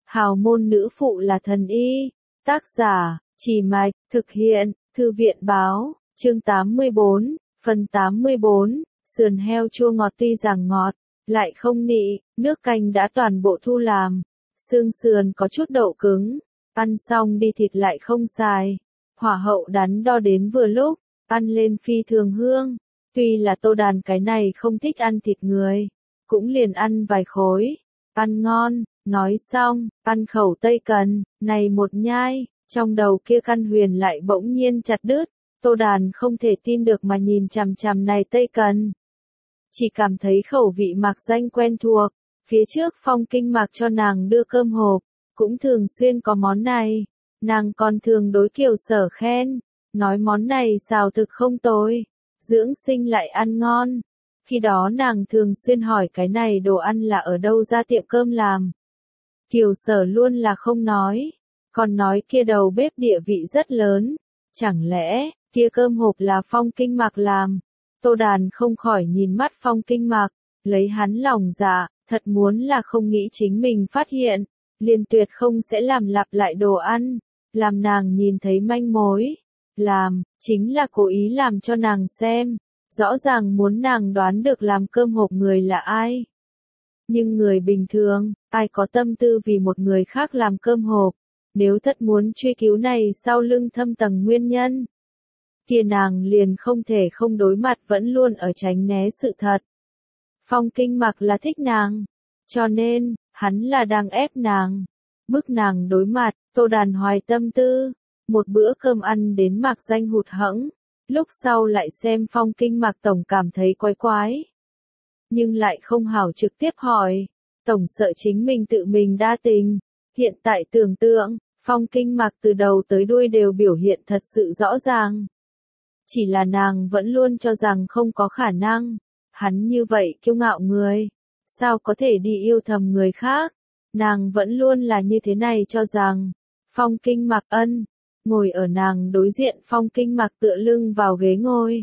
Hào môn nữ phụ là thần y. Tác giả, Trì Mạch, thực hiện, Thư viện báo, chương 84, phần 84, sườn heo chua ngọt tuy rằng ngọt, lại không nị, nước canh đã toàn bộ thu làm, xương sườn có chút đậu cứng, ăn xong đi thịt lại không xài, hỏa hậu đắn đo đến vừa lúc, ăn lên phi thường hương, tuy là Tô Đàn cái này không thích ăn thịt người, cũng liền ăn vài khối, ăn ngon, nói xong, ăn khẩu tây cần, này một nhai, trong đầu kia căn huyền lại bỗng nhiên chặt đứt, Tô Đàn không thể tin được mà nhìn chằm chằm này tây cần. Chỉ cảm thấy khẩu vị mạc danh quen thuộc, phía trước Phong Kinh Mạc cho nàng đưa cơm hộp, cũng thường xuyên có món này, nàng còn thường đối Kiều Sở khen, nói món này xào thực không tồi, dưỡng sinh lại ăn ngon. Khi đó nàng thường xuyên hỏi cái này đồ ăn là ở đâu ra tiệm cơm làm. Kiều Sở luôn là không nói, còn nói kia đầu bếp địa vị rất lớn, chẳng lẽ kia cơm hộp là Phong Kinh Mạc làm. Tô Đàn không khỏi nhìn mắt Phong Kinh Mạc, lấy hắn lòng dạ, thật muốn là không nghĩ chính mình phát hiện, liền tuyệt không sẽ làm lặp lại đồ ăn, làm nàng nhìn thấy manh mối, làm, chính là cố ý làm cho nàng xem, rõ ràng muốn nàng đoán được làm cơm hộp người là ai. Nhưng người bình thường, ai có tâm tư vì một người khác làm cơm hộp, nếu thật muốn truy cứu này sau lưng thâm tầng nguyên nhân, kia nàng liền không thể không đối mặt vẫn luôn ở tránh né sự thật. Phong Kinh Mạc là thích nàng, cho nên, hắn là đang ép nàng, bức nàng đối mặt, Tô Đàn hoài tâm tư, một bữa cơm ăn đến mạc danh hụt hẫng, lúc sau lại xem Phong Kinh Mạc tổng cảm thấy quái quái. Nhưng lại không hảo trực tiếp hỏi, tổng sợ chính mình tự mình đa tình, hiện tại tưởng tượng, Phong Kinh Mạc từ đầu tới đuôi đều biểu hiện thật sự rõ ràng. Chỉ là nàng vẫn luôn cho rằng không có khả năng, hắn như vậy kiêu ngạo người, sao có thể đi yêu thầm người khác, nàng vẫn luôn là như thế này cho rằng, Phong Kinh Mạc ân, ngồi ở nàng đối diện Phong Kinh Mạc tựa lưng vào ghế ngồi.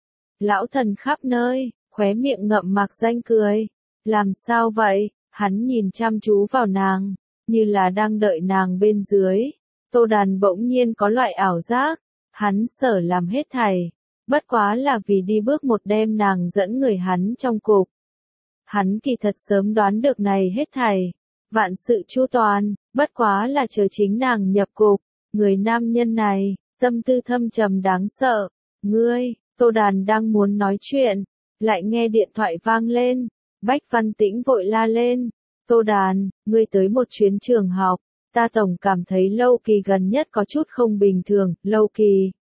Lão thần khắp nơi, khóe miệng ngậm mạc danh cười, làm sao vậy, hắn nhìn chăm chú vào nàng, như là đang đợi nàng bên dưới, Tô Đàn bỗng nhiên có loại ảo giác. Hắn sở làm hết thảy, bất quá là vì đi bước một đem nàng dẫn người hắn trong cục. Hắn kỳ thật sớm đoán được này hết thảy, vạn sự chu toàn, bất quá là chờ chính nàng nhập cục, người nam nhân này, tâm tư thâm trầm đáng sợ. Ngươi, Tô Đàn đang muốn nói chuyện, lại nghe điện thoại vang lên, Bách Văn Tĩnh vội la lên, Tô Đàn, ngươi tới một chuyến trường học. Ta tổng cảm thấy Lâu Kỳ gần nhất có chút không bình thường, Lâu Kỳ.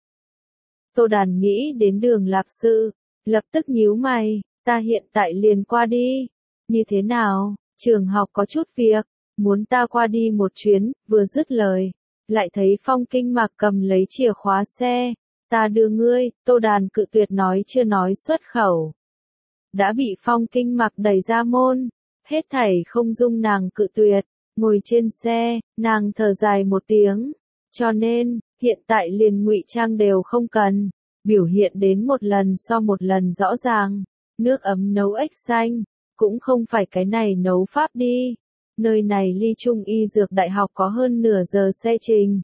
Tô Đàn nghĩ đến Đường Lạp Sự, lập tức nhíu mày, ta hiện tại liền qua đi. Như thế nào, trường học có chút việc, muốn ta qua đi một chuyến, vừa dứt lời. Lại thấy Phong Kinh Mạc cầm lấy chìa khóa xe, ta đưa ngươi, Tô Đàn cự tuyệt nói chưa nói xuất khẩu. Đã bị Phong Kinh Mạc đẩy ra môn, hết thảy không dung nàng cự tuyệt. Ngồi trên xe, nàng thở dài một tiếng, cho nên, hiện tại liền ngụy trang đều không cần, biểu hiện đến một lần so một lần rõ ràng, nước ấm nấu ếch xanh, cũng không phải cái này nấu pháp đi, nơi này ly Trung Y Dược Đại học có hơn nửa giờ xe trình.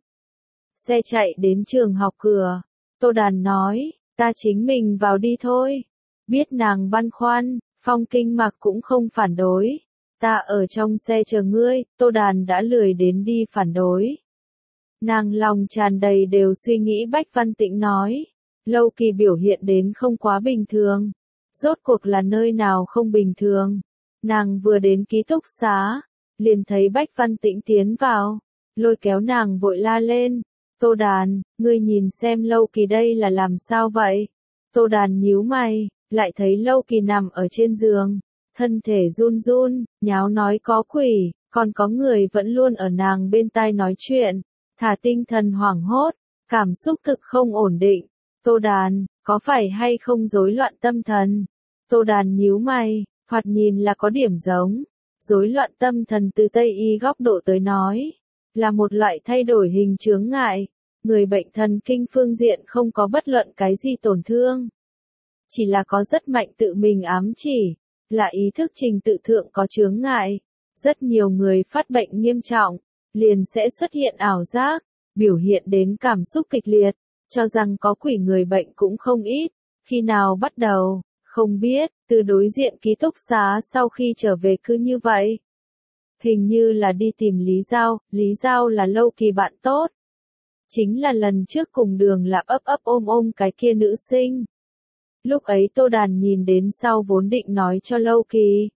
Xe chạy đến trường học cửa, Tô Đàn nói, ta chính mình vào đi thôi, biết nàng băn khoăn, Phong Kinh Mạc cũng không phản đối. Ta ở trong xe chờ ngươi, Tô Đàn đã lười đến đi phản đối. Nàng lòng tràn đầy đều suy nghĩ Bách Văn Tĩnh nói. Lâu Kỳ biểu hiện đến không quá bình thường. Rốt cuộc là nơi nào không bình thường. Nàng vừa đến ký túc xá, liền thấy Bách Văn Tĩnh tiến vào, lôi kéo nàng vội la lên. Tô Đàn, ngươi nhìn xem Lâu Kỳ đây là làm sao vậy? Tô Đàn nhíu mày, lại thấy Lâu Kỳ nằm ở trên giường. Thân thể run run, nháo nói có quỷ, còn có người vẫn luôn ở nàng bên tai nói chuyện, thả tinh thần hoảng hốt, cảm xúc thực không ổn định. Tô Đàn, có phải hay không rối loạn tâm thần? Tô Đàn nhíu mày, thoạt nhìn là có điểm giống. Rối loạn tâm thần từ Tây y góc độ tới nói, là một loại thay đổi hình chướng ngại, người bệnh thần kinh phương diện không có bất luận cái gì tổn thương. Chỉ là có rất mạnh tự mình ám chỉ. Là ý thức trình tự thượng có chướng ngại, Rất nhiều người phát bệnh nghiêm trọng, liền sẽ xuất hiện ảo giác, biểu hiện đến cảm xúc kịch liệt, cho rằng có quỷ người bệnh cũng không ít. Khi nào bắt đầu, không biết, từ đối diện ký túc xá sau khi trở về cứ như vậy. Hình như là đi tìm Lý Giao là Lâu Kỳ bạn tốt. Chính là lần trước cùng Đường Lạp ấp ấp ôm ôm cái kia nữ sinh. Lúc ấy Tô Đàn nhìn đến sau vốn định nói cho Lâu Kỳ.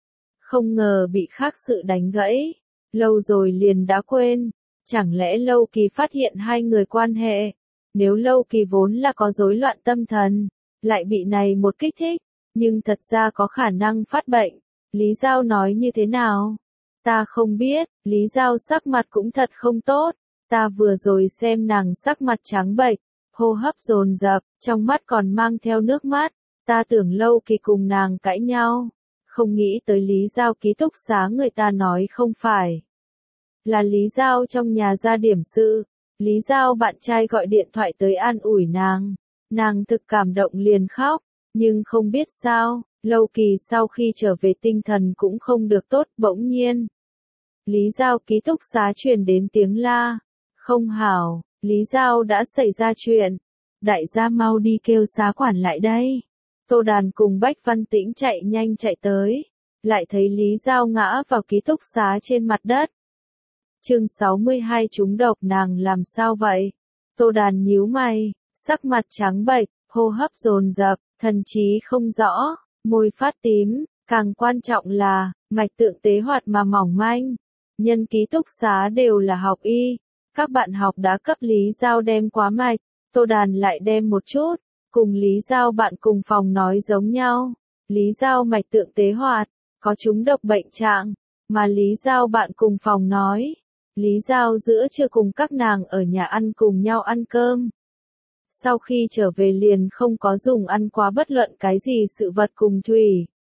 Không ngờ bị khác sự đánh gãy. Lâu rồi liền đã quên. Chẳng lẽ Lâu Kỳ phát hiện hai người quan hệ. Nếu Lâu Kỳ vốn là có rối loạn tâm thần, lại bị này một kích thích, nhưng thật ra có khả năng phát bệnh. Lý Giao nói như thế nào? Ta không biết, Lý Giao sắc mặt cũng thật không tốt. Ta vừa rồi xem nàng sắc mặt trắng bệch, hô hấp dồn dập, trong mắt còn mang theo nước mắt. Ta tưởng Lâu Kỳ cùng nàng cãi nhau. Không nghĩ tới Lý Giao ký túc xá người ta nói không phải. Là Lý Giao trong nhà ra điểm sự. Lý Giao bạn trai gọi điện thoại tới an ủi nàng. Nàng thực cảm động liền khóc. Nhưng không biết sao, Lâu Kỳ sau khi trở về tinh thần cũng không được tốt bỗng nhiên. Lý Giao ký túc xá truyền đến tiếng la. Không hảo, Lý Giao đã xảy ra chuyện. Đại gia mau đi kêu xá quản lại đây. Tô Đàn cùng Bách Văn Tĩnh chạy nhanh chạy tới. Lại thấy Lý Giao ngã vào ký túc xá trên mặt đất. Chương 62 trúng độc nàng làm sao vậy? Tô Đàn nhíu mày, sắc mặt trắng bệch, hô hấp dồn dập, thần trí không rõ, môi phát tím, càng quan trọng là, mạch tượng tế hoạt mà mỏng manh. Nhân ký túc xá đều là học y, các bạn học đã cấp Lý Giao đem quá mạch, Tô Đàn lại đem một chút, cùng Lý Giao bạn cùng phòng nói giống nhau. Lý Giao mạch tượng tế hoạt, có trúng độc bệnh trạng, mà Lý Giao bạn cùng phòng nói. Lý Giao giữa trưa cùng các nàng ở nhà ăn cùng nhau ăn cơm. Sau khi trở về liền không có dùng ăn quá bất luận cái gì sự vật cùng thủy.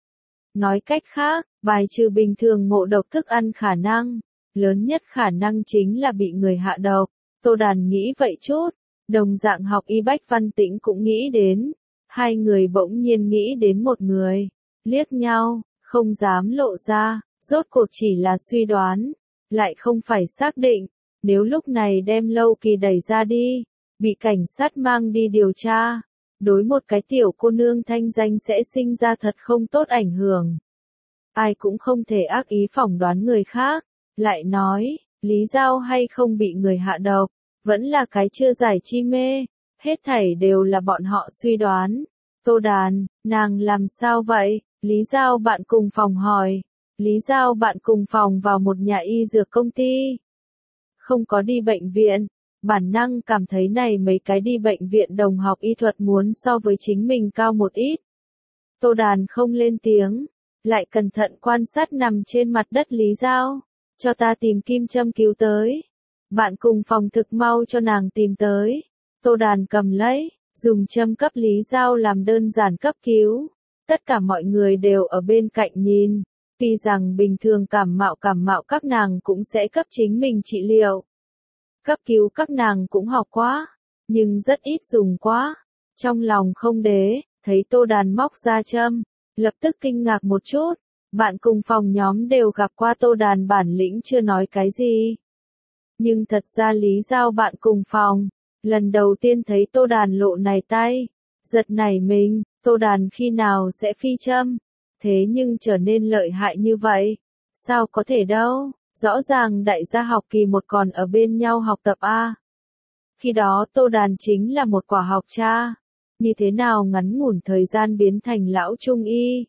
Nói cách khác, bài trừ bình thường ngộ độc thức ăn khả năng, lớn nhất khả năng chính là bị người hạ độc. Tô Đàn nghĩ vậy chút, đồng dạng học y Bách Văn Tĩnh cũng nghĩ đến. Hai người bỗng nhiên nghĩ đến một người, liếc nhau, không dám lộ ra, rốt cuộc chỉ là suy đoán. Lại không phải xác định, nếu lúc này đem Lâu Kỳ đẩy ra đi, bị cảnh sát mang đi điều tra, đối một cái tiểu cô nương thanh danh sẽ sinh ra thật không tốt ảnh hưởng. Ai cũng không thể ác ý phỏng đoán người khác, lại nói, Lý Giao hay không bị người hạ độc, vẫn là cái chưa giải chi mê, hết thảy đều là bọn họ suy đoán. Tô Đàn, nàng làm sao vậy? Lý Giao bạn cùng phòng hỏi. Lý Giao bạn cùng phòng vào một nhà y dược công ty. Không có đi bệnh viện, bản năng cảm thấy này mấy cái đi bệnh viện đồng học y thuật muốn so với chính mình cao một ít. Tô Đàn không lên tiếng, lại cẩn thận quan sát nằm trên mặt đất Lý Giao. Cho ta tìm kim châm cứu tới. Bạn cùng phòng thực mau cho nàng tìm tới. Tô Đàn cầm lấy, dùng châm cấp Lý Giao làm đơn giản cấp cứu. Tất cả mọi người đều ở bên cạnh nhìn. Vì rằng bình thường cảm mạo các nàng cũng sẽ cấp chính mình trị liệu. Cấp cứu các nàng cũng học quá, nhưng rất ít dùng quá. Trong lòng không đế, thấy Tô Đàn móc ra châm, lập tức kinh ngạc một chút. Bạn cùng phòng nhóm đều gặp qua Tô Đàn bản lĩnh chưa nói cái gì. Nhưng thật ra Lý Giao bạn cùng phòng, lần đầu tiên thấy Tô Đàn lộ này tay, giật nảy mình, Tô Đàn khi nào sẽ phi châm. Thế nhưng trở nên lợi hại như vậy, sao có thể đâu, rõ ràng đại gia học kỳ một còn ở bên nhau học tập A. Khi đó Tô Đàn chính là một quả học cha, như thế nào ngắn ngủn thời gian biến thành lão trung y.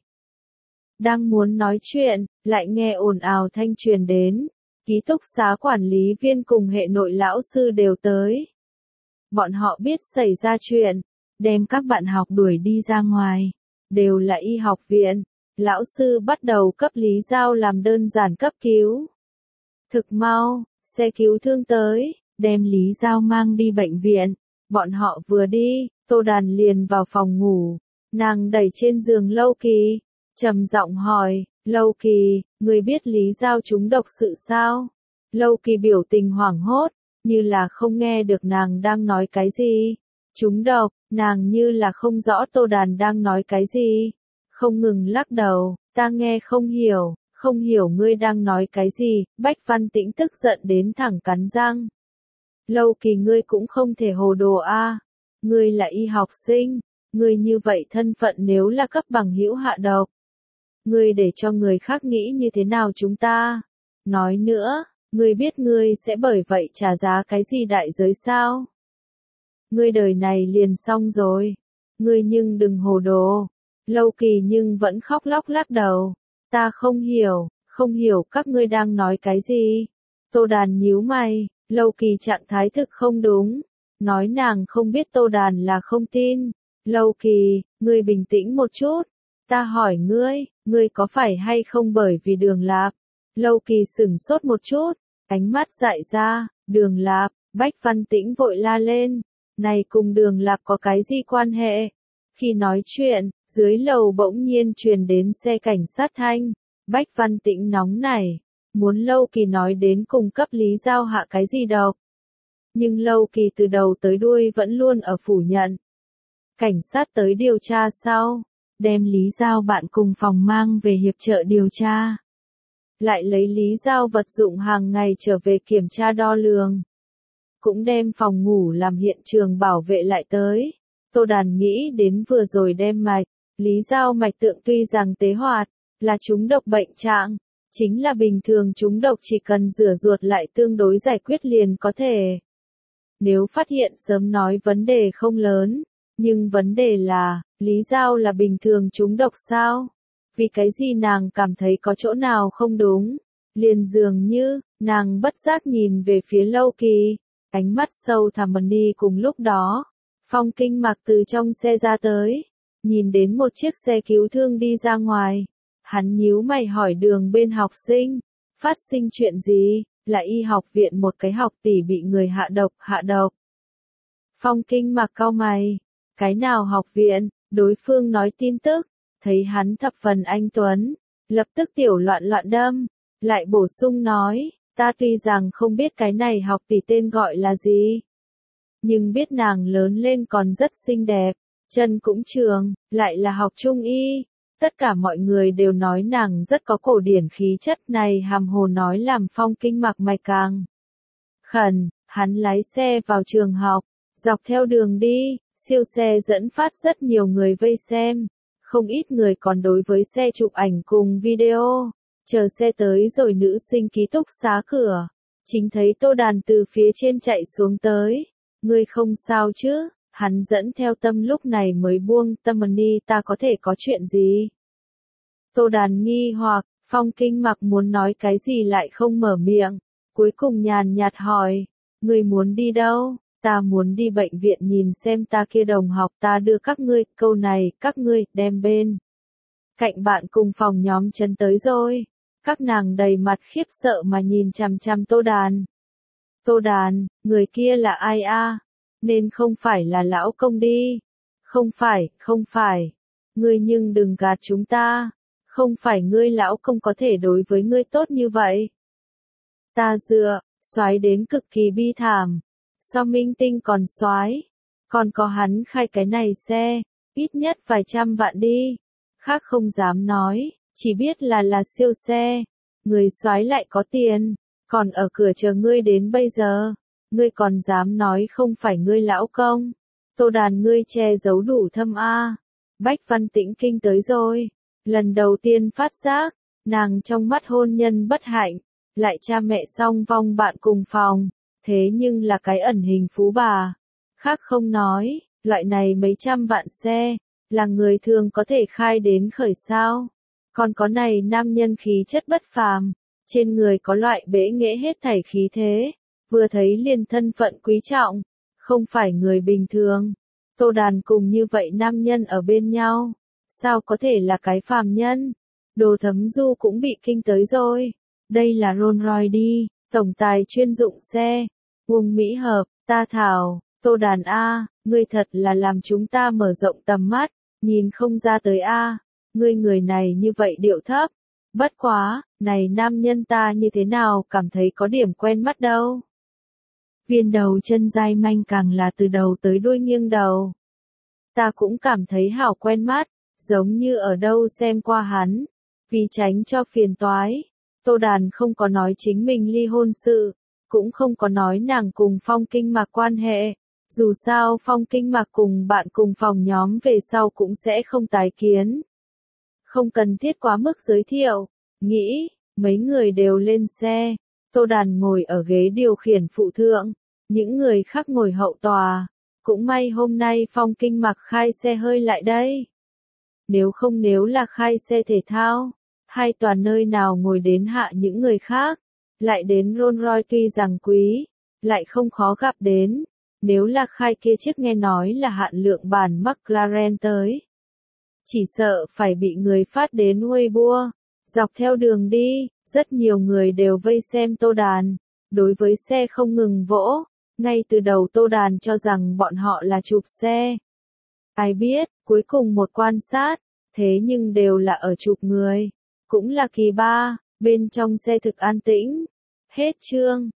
Đang muốn nói chuyện, lại nghe ồn ào thanh truyền đến, ký túc xá quản lý viên cùng hệ nội lão sư đều tới. Bọn họ biết xảy ra chuyện, đem các bạn học đuổi đi ra ngoài, đều là y học viện. Lão sư bắt đầu cấp Lý Giao làm đơn giản cấp cứu. Thực mau, xe cứu thương tới, đem Lý Giao mang đi bệnh viện. Bọn họ vừa đi, Tô Đàn liền vào phòng ngủ. Nàng đẩy trên giường Lâu Kỳ, trầm giọng hỏi, Lâu Kỳ, người biết Lý Giao trúng độc sự sao? Lâu Kỳ biểu tình hoảng hốt, như là không nghe được nàng đang nói cái gì. Trúng độc, nàng như là không rõ Tô Đàn đang nói cái gì. Không ngừng lắc đầu, ta nghe không hiểu, Không hiểu ngươi đang nói cái gì, Bách Văn Tĩnh tức giận đến thẳng cắn răng. Lâu Kỳ ngươi cũng không thể hồ đồ a. Ngươi là y học sinh, ngươi như vậy thân phận nếu là cấp bằng hữu hạ độc. Ngươi để cho người khác nghĩ như thế nào chúng ta? Nói nữa, ngươi biết ngươi sẽ bởi vậy trả giá cái gì đại giới sao? Ngươi đời này liền xong rồi. Ngươi nhưng đừng hồ đồ. Lâu Kỳ nhưng vẫn khóc lóc lắc đầu. Ta không hiểu các ngươi đang nói cái gì. Tô Đàn nhíu mày, Lâu Kỳ trạng thái thực không đúng. Nói nàng không biết Tô Đàn là không tin. Lâu Kỳ, ngươi bình tĩnh một chút. Ta hỏi ngươi có phải hay không bởi vì Đường Lạp? Lâu Kỳ sửng sốt một chút, ánh mắt dại ra, Đường Lạp, Bách Văn Tĩnh vội la lên. Này cùng Đường Lạp có cái gì quan hệ? Khi nói chuyện, dưới lầu bỗng nhiên truyền đến xe cảnh sát thanh. Bách Văn Tĩnh nóng nảy, muốn Lâu Kỳ nói đến cùng cấp Lý Giao hạ cái gì độc. Nhưng Lâu Kỳ từ đầu tới đuôi vẫn luôn ở phủ nhận. Cảnh sát tới điều tra sau, đem Lý Giao bạn cùng phòng mang về hiệp trợ điều tra. Lại lấy Lý Giao vật dụng hàng ngày trở về kiểm tra đo lường. Cũng đem phòng ngủ làm hiện trường bảo vệ lại tới. Tô Đàn nghĩ đến vừa rồi đem mạch, Lý Giao mạch tượng tuy rằng tế hoạt, là trúng độc bệnh trạng, chính là bình thường trúng độc chỉ cần rửa ruột lại tương đối giải quyết liền có thể. Nếu phát hiện sớm nói vấn đề không lớn, nhưng vấn đề là, Lý Giao là bình thường trúng độc sao? Vì cái gì nàng cảm thấy có chỗ nào không đúng? Liền dường như, nàng bất giác nhìn về phía Lâu Kỳ, ánh mắt sâu thẳm đi cùng lúc đó. Phong Kinh Mặc từ trong xe ra tới, nhìn đến một chiếc xe cứu thương đi ra ngoài. Hắn nhíu mày hỏi đường bên học sinh, phát sinh chuyện gì, là y học viện một cái học tỷ bị người hạ độc. Phong Kinh Mặc cau mày, cái nào học viện, đối phương nói tin tức, thấy hắn thập phần anh tuấn, lập tức tiểu loạn đâm, lại bổ sung nói, ta tuy rằng không biết cái này học tỷ tên gọi là gì, nhưng biết nàng lớn lên còn rất xinh đẹp, chân cũng trường, lại là học trung y. Tất cả mọi người đều nói nàng rất có cổ điển khí chất này hàm hồ nói làm Phong Kinh Mặc mày càng khẩn, hắn lái xe vào trường học, dọc theo đường đi, siêu xe dẫn phát rất nhiều người vây xem, không ít người còn đối với xe chụp ảnh cùng video, chờ xe tới rồi nữ sinh ký túc xá cửa, chính thấy Tô Đàn từ phía trên chạy xuống tới, ngươi không sao chứ? Hắn dẫn theo Tâm lúc này mới buông Tâm đi ta có thể có chuyện gì? Tô Đàn nghi hoặc, Phong Kinh Mặc muốn nói cái gì lại không mở miệng, cuối cùng nhàn nhạt hỏi, ngươi muốn đi đâu? Ta muốn đi bệnh viện nhìn xem ta kia đồng học ta đưa các ngươi, câu này, các ngươi, đem bên. Cạnh bạn cùng phòng nhóm chân tới rồi, các nàng đầy mặt khiếp sợ mà nhìn chằm chằm Tô Đàn. Tô Đàn, người kia là ai a? Nên không phải là lão công đi. Không phải. Ngươi nhưng đừng gạt chúng ta. Không phải ngươi lão công có thể đối với ngươi tốt như vậy. Ta soái đến cực kỳ bi thảm. So Minh Tinh còn soái. Còn có hắn khai cái này xe, ít nhất vài trăm vạn đi. Khác không dám nói, chỉ biết là siêu xe. Người soái lại có tiền, còn ở cửa chờ ngươi đến bây giờ. Ngươi còn dám nói không phải ngươi lão công. Tô Đàn ngươi che giấu đủ thâm a. Bách Văn Tĩnh kinh tới rồi. Lần đầu tiên phát giác, nàng trong mắt hôn nhân bất hạnh, lại cha mẹ song vong bạn cùng phòng, thế nhưng là cái ẩn hình phú bà. Khác không nói, loại này mấy trăm vạn xe, là người thường có thể khai đến khởi sao. Còn có này nam nhân khí chất bất phàm, trên người có loại bẽ nghệ hết thảy khí thế, vừa thấy liền thân phận quý trọng, không phải người bình thường. Tô Đàn cùng như vậy nam nhân ở bên nhau, sao có thể là cái phàm nhân? Đồ Thấm Du cũng bị kinh tới rồi. Đây là Rolls Royce đi, tổng tài chuyên dụng xe. Uông Mỹ Hợp, ta thảo, Tô Đàn a, ngươi thật là làm chúng ta mở rộng tầm mắt, nhìn không ra tới a, ngươi người này như vậy điệu thấp. Bất quá, này nam nhân ta như thế nào cảm thấy có điểm quen mắt đâu. Viên đầu chân dai manh càng là từ đầu tới đuôi nghiêng đầu. Ta cũng cảm thấy hảo quen mắt, giống như ở đâu xem qua hắn. Vì tránh cho phiền toái, Tô Đàn không có nói chính mình ly hôn sự, cũng không có nói nàng cùng Phong Kinh Mạc quan hệ. Dù sao Phong Kinh Mạc cùng bạn cùng phòng nhóm về sau cũng sẽ không tái kiến. Không cần thiết quá mức giới thiệu. Nghĩ, mấy người đều lên xe. Tô Đàn ngồi ở ghế điều khiển phụ thượng. Những người khác ngồi hậu tòa. Cũng may hôm nay Phong Kinh Mạc khai xe hơi lại đây. Nếu là khai xe thể thao, hai toàn nơi nào ngồi đến hạ những người khác. Lại đến Rolls Royce tuy rằng quý, lại không khó gặp đến. Nếu là khai kia chiếc nghe nói là hạn lượng bản McLaren tới. Chỉ sợ phải bị người phát đến Weibo. Dọc theo đường đi, rất nhiều người đều vây xem Tô Đàn. Đối với xe không ngừng vỗ. Ngay từ đầu Tô Đàn cho rằng bọn họ là chụp xe. Ai biết, cuối cùng một quan sát, thế nhưng đều là ở chụp người. Cũng là kỳ ba, bên trong xe thực an tĩnh. Hết chương.